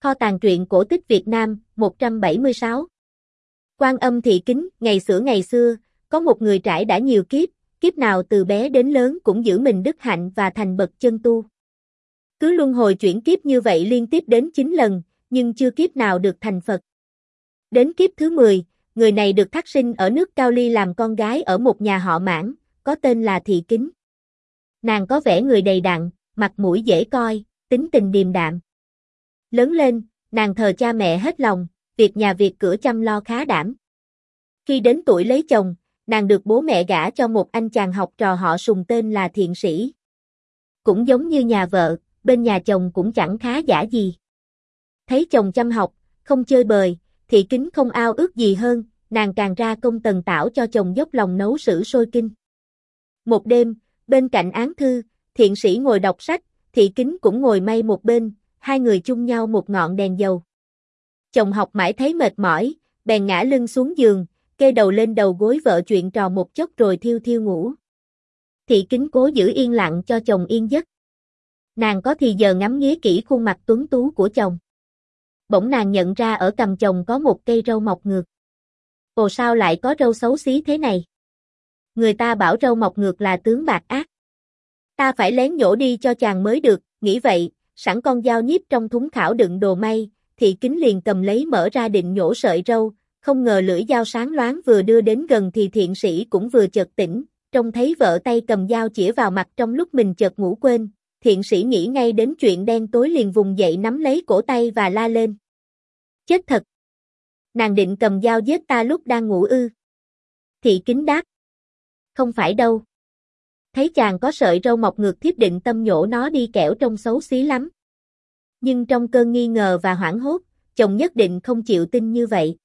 Kho tàng truyện cổ tích Việt Nam, 176. Quan Âm Thị Kính, ngày xưa, có một người trải đã nhiều kiếp, kiếp nào từ bé đến lớn cũng giữ mình đức hạnh và thành bậc chân tu. Cứ luân hồi chuyển kiếp như vậy liên tiếp đến 9 lần, nhưng chưa kiếp nào được thành Phật. Đến kiếp thứ 10, người này được thác sinh ở nước Cao Ly làm con gái ở một nhà họ Mãn, có tên là Thị Kính. Nàng có vẻ người đầy đặn, mặt mũi dễ coi, tính tình điềm đạm. Lớn lên, nàng thờ cha mẹ hết lòng, việc nhà việc cửa chăm lo khá đảm. Khi đến tuổi lấy chồng, nàng được bố mẹ gả cho một anh chàng học trò họ Sùng tên là Thiện Sĩ. Cũng giống như nhà vợ, bên nhà chồng cũng chẳng khá giả gì. Thấy chồng chăm học, không chơi bời, Thị Kính không ao ước gì hơn, nàng càng ra công tần tảo cho chồng dốc lòng nấu sử sôi kinh. Một đêm, bên cạnh án thư, Thiện Sĩ ngồi đọc sách, Thị Kính cũng ngồi may một bên, hai người chung nhau một ngọn đèn dầu. Chồng học mãi thấy mệt mỏi, bèn ngã lưng xuống giường, kê đầu lên đầu gối vợ chuyện trò một chốc rồi thiêu thiêu ngủ. Thị Kính cố giữ yên lặng cho chồng yên giấc. Nàng có thì giờ ngắm nghía kỹ khuôn mặt tuấn tú của chồng. Bỗng nàng nhận ra ở cằm chồng có một cây râu mọc ngược. Ồ, sao lại có râu xấu xí thế này? Người ta bảo râu mọc ngược là tướng bạc ác. Ta phải lén nhổ đi cho chàng mới được, nghĩ vậy, sẵn con dao nhíp trong thúng khảo đựng đồ may, Thị Kính liền cầm lấy mở ra định nhổ sợi râu, không ngờ lưỡi dao sáng loáng vừa đưa đến gần thì Thiện Sĩ cũng vừa chợt tỉnh, trông thấy vợ tay cầm dao chĩa vào mặt trong lúc mình chợt ngủ quên, Thiện Sĩ nghĩ ngay đến chuyện đen tối liền vùng dậy nắm lấy cổ tay và la lên. Chết thật! Nàng định cầm dao giết ta lúc đang ngủ ư? Thị Kính đáp. Không phải đâu. Thấy chàng có sợi râu mọc ngược thiếp định tâm nhổ nó đi kẻo trông xấu xí lắm. Nhưng trong cơn nghi ngờ và hoảng hốt, chồng nhất định không chịu tin như vậy.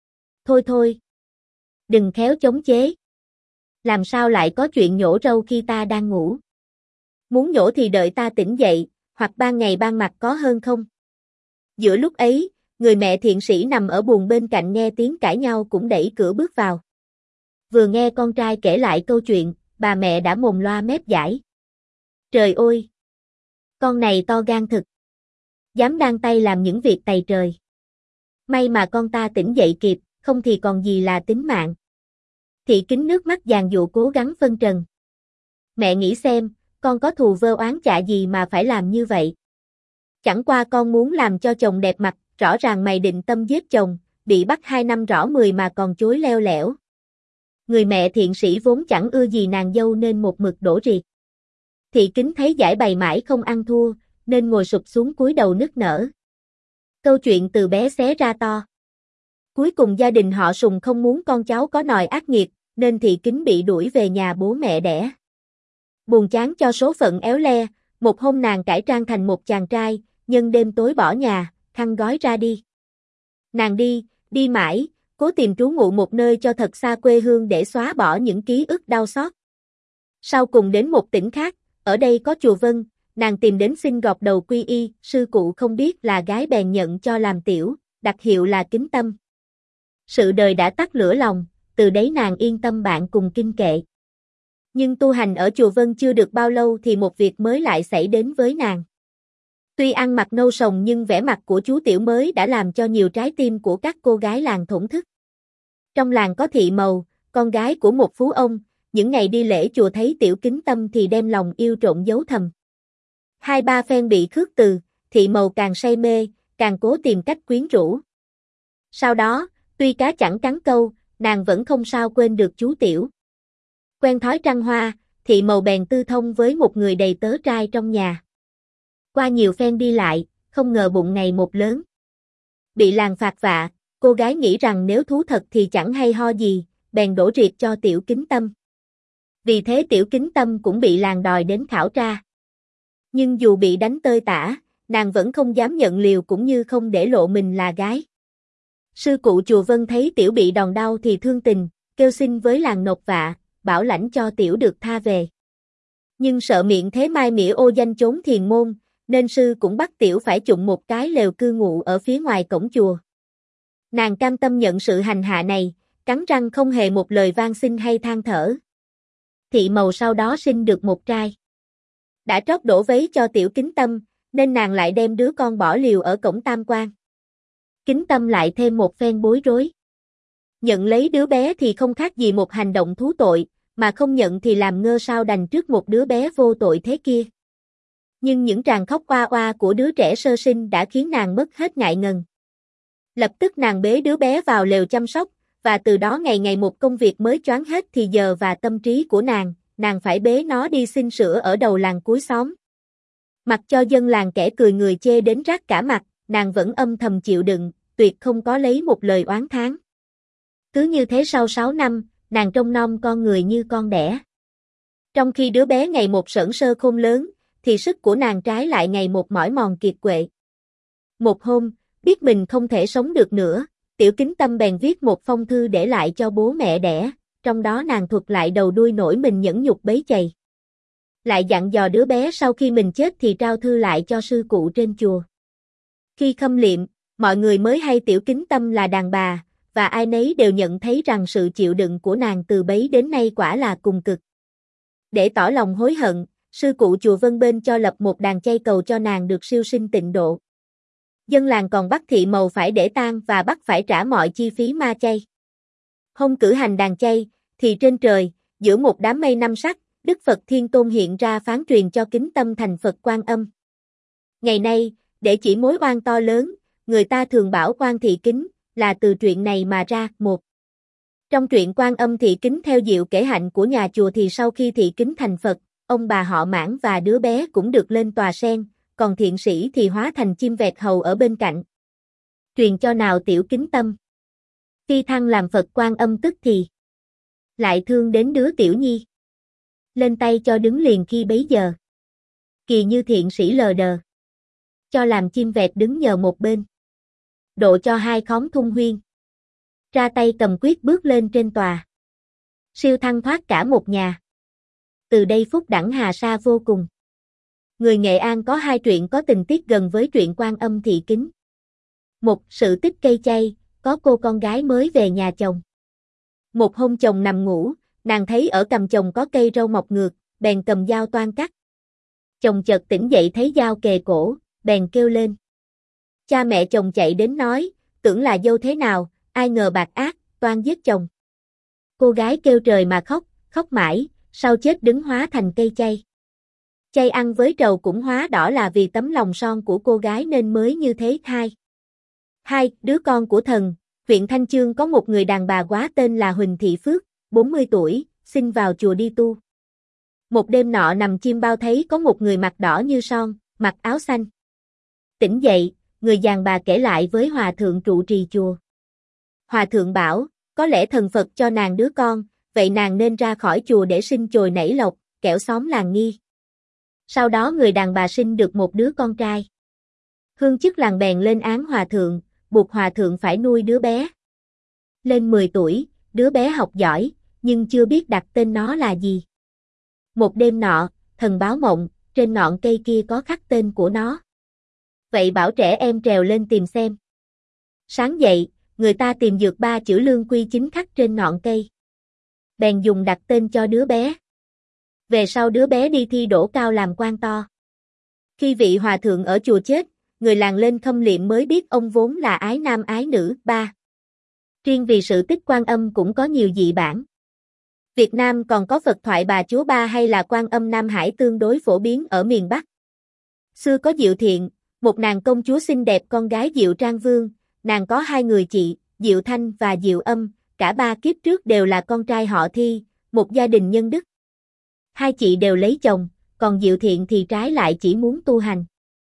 Thôi. Đừng khéo chống chế. Làm sao lại có chuyện nhổ râu khi ta đang ngủ? Muốn nhổ thì đợi ta tỉnh dậy, hoặc ban ngày ban mặt có hơn không? Giữa lúc ấy, người mẹ Thiện Sĩ nằm ở buồng bên cạnh nghe tiếng cãi nhau cũng đẩy cửa bước vào. Vừa nghe con trai kể lại câu chuyện, bà mẹ đã mồm loa mép dãi. Trời ơi! Con này to gan thực. Dám đan tay làm những việc tày trời. May mà con ta tỉnh dậy kịp, không thì còn gì là tính mạng. Thị Kính nước mắt giàn giụa cố gắng phân trần. Mẹ nghĩ xem, con có thù vơ oán chạ gì mà phải làm như vậy? Chẳng qua con muốn làm cho chồng đẹp mặt, rõ ràng mày định tâm giết chồng, bị bắt 2 năm rõ 10 mà còn chối leo lẻo. Người mẹ Thiện Sĩ vốn chẳng ưa gì nàng dâu nên một mực đổ riệt. Thị Kính thấy giải bày mãi không ăn thua, nên ngồi sụp xuống cúi đầu nức nở. Câu chuyện từ bé xé ra to. Cuối cùng gia đình họ Sùng không muốn con cháu có nòi ác nghiệt, nên Thị Kính bị đuổi về nhà bố mẹ đẻ. Buồn chán cho số phận éo le, một hôm nàng cải trang thành một chàng trai, nhân đêm tối bỏ nhà, khăn gói ra đi. Nàng đi mãi, cố tìm trú ngụ một nơi cho thật xa quê hương để xóa bỏ những ký ức đau xót. Sau cùng đến một tỉnh khác, ở đây có chùa Vân, nàng tìm đến xin gọt đầu quy y, sư cụ không biết là gái bèn nhận cho làm tiểu, đặt hiệu là Kính Tâm. Sự đời đã tắt lửa lòng, từ đấy nàng yên tâm bạn cùng kinh kệ. Nhưng tu hành ở chùa Vân chưa được bao lâu thì một việc mới lại xảy đến với nàng. Tuy ăn mặc nâu sồng nhưng vẻ mặt của chú tiểu mới đã làm cho nhiều trái tim của các cô gái làng thổn thức. Trong làng có Thị Mầu, con gái của một phú ông, những ngày đi lễ chùa thấy tiểu Kính Tâm thì đem lòng yêu trộn giấu thầm. 2-3 phen bị khước từ, Thị Mầu càng say mê, càng cố tìm cách quyến rũ. Sau đó, tuy cá chẳng cắn câu, nàng vẫn không sao quên được chú tiểu. Quen thói trăng hoa, Thị Mầu bèn tư thông với một người đầy tớ trai trong nhà. Qua nhiều phen đi lại, không ngờ bụng ngày một lớn. Bị làng phạt vạ, cô gái nghĩ rằng nếu thú thật thì chẳng hay ho gì, bèn đổ riệt cho tiểu Kính Tâm. Vì thế tiểu Kính Tâm cũng bị làng đòi đến khảo tra. Nhưng dù bị đánh tơi tả, nàng vẫn không dám nhận liều cũng như không để lộ mình là gái. Sư cụ chùa Vân thấy tiểu bị đòn đau thì thương tình, kêu xin với làng nộp vạ, bảo lãnh cho tiểu được tha về. Nhưng sợ miệng thế mai mỉa ô danh chốn thiền môn, nên sư cũng bắt tiểu phải chụng một cái lều cư ngụ ở phía ngoài cổng chùa. Nàng cam tâm nhận sự hành hạ này, cắn răng không hề một lời van xin hay than thở. Thị Mầu sau đó sinh được một trai. Đã trót đổ vấy cho tiểu Kính Tâm, nên nàng lại đem đứa con bỏ liều ở cổng Tam Quan. Kính Tâm lại thêm một phen bối rối. Nhận lấy đứa bé thì không khác gì một hành động thú tội, mà không nhận thì làm ngơ sao đành trước một đứa bé vô tội thế kia. Nhưng những tràng khóc oa oa của đứa trẻ sơ sinh đã khiến nàng mất hết ngại ngần. Lập tức nàng bế đứa bé vào lều chăm sóc, và từ đó ngày ngày một công việc mới choáng hết thì giờ và tâm trí của nàng phải bế nó đi xin sữa ở đầu làng cuối xóm. Mặc cho dân làng kẻ cười người chê đến rát cả mặt, nàng vẫn âm thầm chịu đựng, tuyệt không có lấy một lời oán thán. Cứ như thế sau 6 năm, nàng trông nom con người như con đẻ. Trong khi đứa bé ngày một sởn sơ khôn lớn, thì sức của nàng trái lại ngày một mỏi mòn kiệt quệ. Một hôm, biết mình không thể sống được nữa, Tiểu Kính Tâm bèn viết một phong thư để lại cho bố mẹ đẻ, trong đó nàng thuật lại đầu đuôi nỗi mình nhẫn nhục bấy chày. Lại dặn dò đứa bé sau khi mình chết thì trao thư lại cho sư cụ trên chùa. Khi khâm liệm, mọi người mới hay Tiểu Kính Tâm là đàn bà, và ai nấy đều nhận thấy rằng sự chịu đựng của nàng từ bấy đến nay quả là cùng cực. Để tỏ lòng hối hận, sư cụ chùa Vân Bên cho lập một đàn chay cầu cho nàng được siêu sinh tịnh độ. Dân làng còn bắt thị mầu phải để tang và bắt phải trả mọi chi phí ma chay. Hôm cử hành đàn chay, thì trên trời, giữa một đám mây năm sắc, Đức Phật Thiên Tôn hiện ra phán truyền cho Kính Tâm thành Phật Quan Âm. Ngày nay, để chỉ mối oan to lớn, người ta thường bảo Quan Thị Kính, là từ truyện này mà ra. Một. Trong truyện Quan Âm Thị Kính theo diệu kể hạnh của nhà chùa thì sau khi Thị Kính thành Phật, ông bà họ Mãn và đứa bé cũng được lên tòa sen, còn thiện sĩ thì hóa thành chim vẹt hầu ở bên cạnh. Truyền cho nào Tiểu Kính Tâm. Khi thăng làm Phật Quan Âm tức thì lại thương đến đứa tiểu nhi. Lên tay cho đứng liền khi bấy giờ. Kỳ như thiện sĩ lờ đờ. Cho làm chim vẹt đứng nhờ một bên. Độ cho hai khóm thung huyên. Ra tay cầm quyết bước lên trên tòa. Siêu thăng thoát cả một nhà. Từ đây phúc đẳng hà sa vô cùng. Người Nghệ An có hai truyện có tình tiết gần với truyện Quan Âm Thị Kính. Một, sự tích cây chay, có cô con gái mới về nhà chồng. Một hôm chồng nằm ngủ, nàng thấy ở cằm chồng có cây râu mọc ngược, bèn cầm dao toan cắt. Chồng chợt tỉnh dậy thấy dao kề cổ, bèn kêu lên. Cha mẹ chồng chạy đến nói, tưởng là dâu thế nào, ai ngờ bạc ác, toan giết chồng. Cô gái kêu trời mà khóc, khóc mãi, sau chết đứng hóa thành cây chay. Chay ăn với trầu cũng hóa đỏ là vì tấm lòng son của cô gái nên mới như thế. Hai, đứa con của thần, huyện Thanh Chương có một người đàn bà quá tên là Huỳnh Thị Phước, 40 tuổi, xin vào chùa đi tu. Một đêm nọ nằm chim bao thấy có một người mặt đỏ như son, mặc áo xanh. Tỉnh dậy, người đàn bà kể lại với hòa thượng trụ trì chùa. Hòa thượng bảo, có lẽ thần Phật cho nàng đứa con, vậy nàng nên ra khỏi chùa để sinh chồi nảy lộc, kẻo xóm làng nghi. Sau đó người đàn bà sinh được một đứa con trai. Hương chức làng bèn lên án hòa thượng, buộc hòa thượng phải nuôi đứa bé. Lên 10 tuổi, đứa bé học giỏi, nhưng chưa biết đặt tên nó là gì. Một đêm nọ, thần báo mộng, trên ngọn cây kia có khắc tên của nó. Vậy bảo trẻ em trèo lên tìm xem. Sáng dậy, người ta tìm được 3 chữ Lương Quy Chính khắc trên ngọn cây. Bèn dùng đặt tên cho đứa bé. Về sau đứa bé đi thi đỗ cao làm quan to. Khi vị hòa thượng ở chùa chết, người làng lên khâm liệm mới biết ông vốn là ái nam ái nữ. 3. Riêng vì sự tích Quan Âm cũng có nhiều dị bản. Việt Nam còn có Phật thoại bà Chúa Ba hay là Quan Âm Nam Hải tương đối phổ biến ở miền Bắc. Xưa có Diệu Thiện, một nàng công chúa xinh đẹp con gái Diệu Trang Vương, nàng có 2 người chị, Diệu Thanh và Diệu Âm, cả 3 kiếp trước đều là con trai họ Thi, một gia đình nhân đức. 2 chị đều lấy chồng, còn Diệu Thiện thì trái lại chỉ muốn tu hành.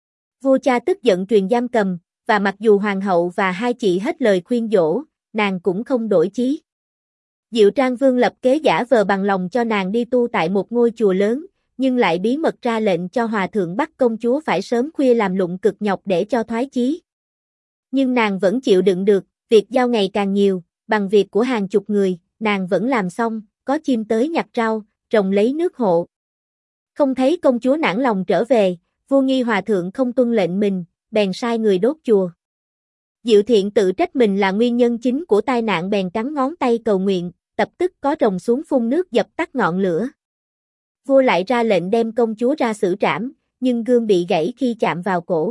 Vua cha tức giận truyền giam cầm, và mặc dù hoàng hậu và 2 chị hết lời khuyên dỗ, nàng cũng không đổi chí. Diệu Trang Vương lập kế giả vờ bằng lòng cho nàng đi tu tại một ngôi chùa lớn, nhưng lại bí mật ra lệnh cho hòa thượng bắt công chúa phải sớm khuya làm lụng cực nhọc để cho thoái chí. Nhưng nàng vẫn chịu đựng được, việc giao ngày càng nhiều, bằng việc của hàng chục người, nàng vẫn làm xong, có chim tới nhặt rau, rồng lấy nước hộ. Không thấy công chúa nản lòng trở về, vua nghi hòa thượng không tuân lệnh mình, bèn sai người đốt chùa. Diệu Thiện tự trách mình là nguyên nhân chính của tai nạn bèn cắn ngón tay cầu nguyện, lập tức có rồng xuống phun nước dập tắt ngọn lửa. Vua lại ra lệnh đem công chúa ra xử trảm, nhưng gươm bị gãy khi chạm vào cổ.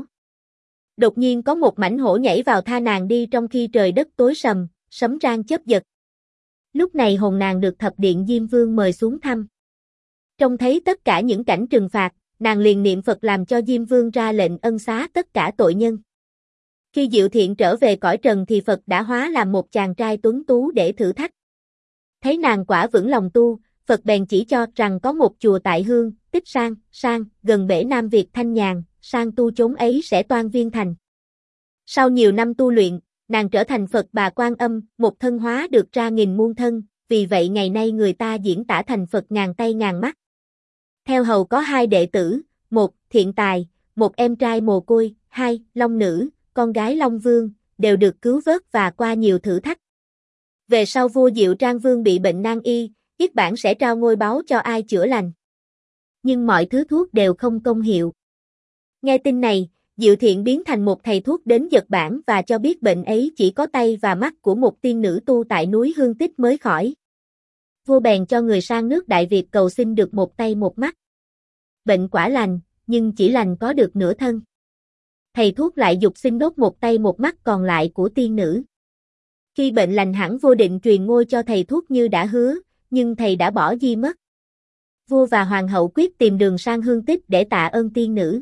Đột nhiên có một mãnh hổ nhảy vào tha nàng đi trong khi trời đất tối sầm, sấm rang chớp giật. Lúc này hồn nàng được Thập Điện Diêm Vương mời xuống thăm. Trông thấy tất cả những cảnh trừng phạt, nàng liền niệm Phật làm cho Diêm Vương ra lệnh ân xá tất cả tội nhân. Khi Diệu Thiện trở về cõi trần thì Phật đã hóa làm một chàng trai tuấn tú để thử thách. Thấy nàng quả vững lòng tu, Phật bèn chỉ cho rằng có một chùa tại Hương, Tích Sang, gần bể Nam Việt Thanh Nhàn, sang tu chốn ấy sẽ toan viên thành. Sau nhiều năm tu luyện, nàng trở thành Phật Bà Quan Âm, một thân hóa được ra nghìn muôn thân, vì vậy ngày nay người ta diễn tả thành Phật ngàn tay ngàn mắt. Theo hầu có hai đệ tử, một, Thiện Tài, một em trai mồ côi, hai, Long Nữ, con gái Long Vương, đều được cứu vớt và qua nhiều thử thách. Về sau vua Diệu Trang Vương bị bệnh nan y, Yết Bản sẽ trao ngôi báu cho ai chữa lành. Nhưng mọi thứ thuốc đều không công hiệu. Nghe tin này, Diệu Thiện biến thành một thầy thuốc đến Nhật Bản và cho biết bệnh ấy chỉ có tay và mắt của một tiên nữ tu tại núi Hương Tích mới khỏi. Vua bèn cho người sang nước Đại Việt cầu xin được một tay một mắt. Bệnh quả lành, nhưng chỉ lành có được nửa thân. Thầy thuốc lại dục xin đốt một tay một mắt còn lại của tiên nữ. Khi bệnh lành hẳn vua định truyền ngôi cho thầy thuốc như đã hứa, nhưng thầy đã bỏ di mất. Vua và hoàng hậu quyết tìm đường sang Hương Tích để tạ ơn tiên nữ.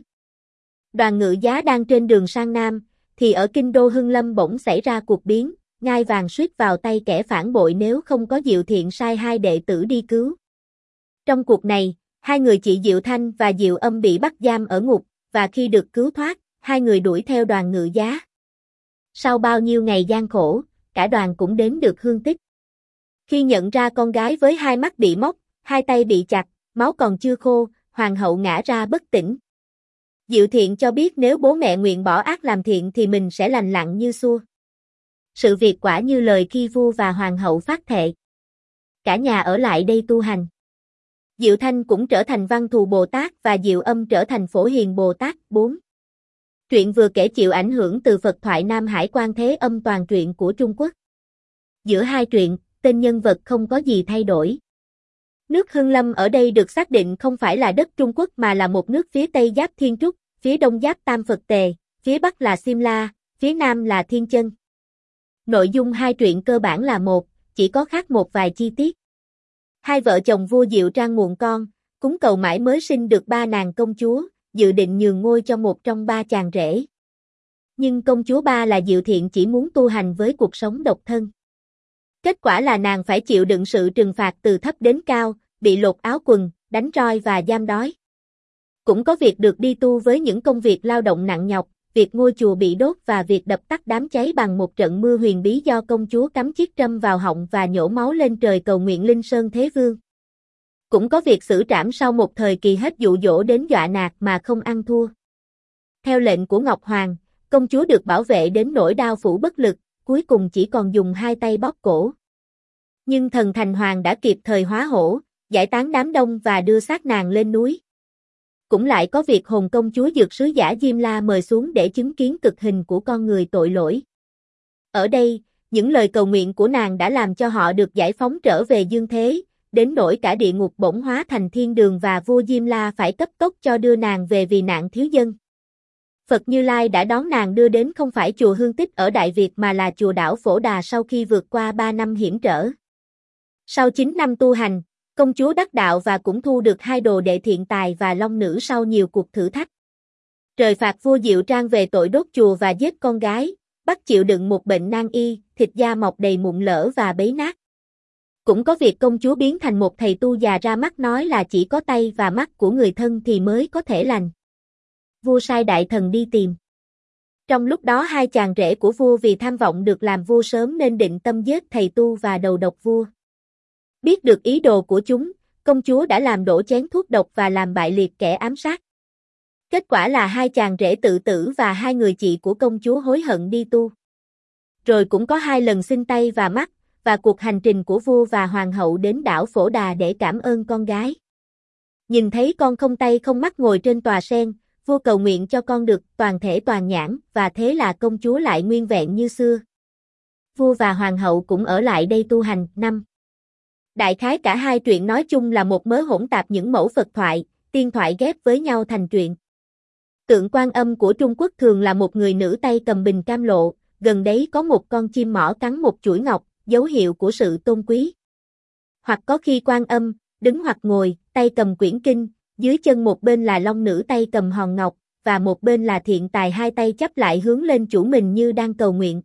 Đoàn Ngự Giá đang trên đường sang Nam, thì ở kinh đô Hưng Lâm bỗng xảy ra cuộc biến, ngai vàng suýt vào tay kẻ phản bội nếu không có Diệu Thiện sai hai đệ tử đi cứu. Trong cuộc này, hai người chị Diệu Thanh và Diệu Âm bị bắt giam ở ngục, và khi được cứu thoát, hai người đuổi theo Đoàn Ngự Giá. Sau bao nhiêu ngày gian khổ, cả đoàn cũng đến được Hương Tích. Khi nhận ra con gái với hai mắt bị móc, hai tay bị chặt, máu còn chưa khô, hoàng hậu ngã ra bất tỉnh. Diệu Thiện cho biết nếu bố mẹ nguyện bỏ ác làm thiện thì mình sẽ lành lặn như xưa. Sự việc quả như lời khi vua và hoàng hậu phát thệ. Cả nhà ở lại đây tu hành. Diệu Thanh cũng trở thành Văn Thù Bồ Tát và Diệu Âm trở thành Phổ Hiền Bồ Tát. 4. Truyện vừa kể chịu ảnh hưởng từ Phật thoại Nam Hải Quan Thế Âm toàn truyện của Trung Quốc. Giữa hai truyện, tên nhân vật không có gì thay đổi. Nước Hưng Lâm ở đây được xác định không phải là đất Trung Quốc mà là một nước phía Tây giáp Thiên Trúc, phía Đông giáp Tam Phật Tề, phía Bắc là Simla, phía Nam là Thiên Chân. Nội dung hai truyện cơ bản là một, chỉ có khác một vài chi tiết. Hai vợ chồng vua Diệu Trang muộn con, cúng cầu mãi mới sinh được ba nàng công chúa, dự định nhường ngôi cho một trong ba chàng rể. Nhưng công chúa ba là Diệu Thiện chỉ muốn tu hành với cuộc sống độc thân. Kết quả là nàng phải chịu đựng sự trừng phạt từ thấp đến cao, bị lột áo quần, đánh roi và giam đói. Cũng có việc được đi tu với những công việc lao động nặng nhọc, việc ngôi chùa bị đốt và việc đập tắt đám cháy bằng một trận mưa huyền bí do công chúa cắm chiếc trâm vào họng và nhổ máu lên trời cầu nguyện Linh Sơn Thế Vương. Cũng có việc xử trảm sau một thời kỳ hết dụ dỗ đến dọa nạt mà không ăn thua. Theo lệnh của Ngọc Hoàng, công chúa được bảo vệ đến nỗi đau phủ bất lực, cuối cùng chỉ còn dùng hai tay bóp cổ. Nhưng thần Thành Hoàng đã kịp thời hóa hổ, giải tán đám đông và đưa xác nàng lên núi. Cũng lại có việc hồn công chúa dược sứ giả Diêm La mời xuống để chứng kiến cực hình của con người tội lỗi. Ở đây, những lời cầu nguyện của nàng đã làm cho họ được giải phóng trở về dương thế, đến nỗi cả địa ngục bỗng hóa thành thiên đường và vua Diêm La phải cấp tốc cho đưa nàng về vì nạn thiếu dân. Phật Như Lai đã đón nàng đưa đến không phải chùa Hương Tích ở Đại Việt mà là chùa đảo Phổ Đà sau khi vượt qua 3 năm hiểm trở. Sau 9 năm tu hành, công chúa đắc đạo và cũng thu được hai đồ đệ Thiện Tài và Long Nữ sau nhiều cuộc thử thách. Trời phạt vua Diệu Trang về tội đốt chùa và giết con gái, bắt chịu đựng một bệnh nan y, thịt da mọc đầy mụn lở và bấy nát. Cũng có việc công chúa biến thành một thầy tu già ra mắt nói là chỉ có tay và mắt của người thân thì mới có thể lành. Vua sai đại thần đi tìm. Trong lúc đó hai chàng rể của vua vì tham vọng được làm vua sớm nên định tâm giết thầy tu và đầu độc vua. Biết được ý đồ của chúng, công chúa đã làm đổ chén thuốc độc và làm bại liệt kẻ ám sát. Kết quả là hai chàng rể tự tử và hai người chị của công chúa hối hận đi tu. Rồi cũng có hai lần xin tay và mắt, và cuộc hành trình của vua và hoàng hậu đến đảo Phổ Đà để cảm ơn con gái. Nhìn thấy con không tay không mắt ngồi trên tòa sen, vua cầu nguyện cho con được toàn thể toàn nhãn, và thế là công chúa lại nguyên vẹn như xưa. Vua và hoàng hậu cũng ở lại đây tu hành. 5. Đại khái cả hai truyện nói chung là một mớ hỗn tạp những mẫu Phật thoại, tiên thoại ghép với nhau thành truyện. Tượng Quan Âm của Trung Quốc thường là một người nữ tay cầm bình cam lộ, gần đấy có một con chim mỏ cắn một chuỗi ngọc, dấu hiệu của sự tôn quý. Hoặc có khi Quan Âm, đứng hoặc ngồi, tay cầm quyển kinh, dưới chân một bên là long nữ tay cầm hòn ngọc, và một bên là thiện tài hai tay chắp lại hướng lên chủ mình như đang cầu nguyện.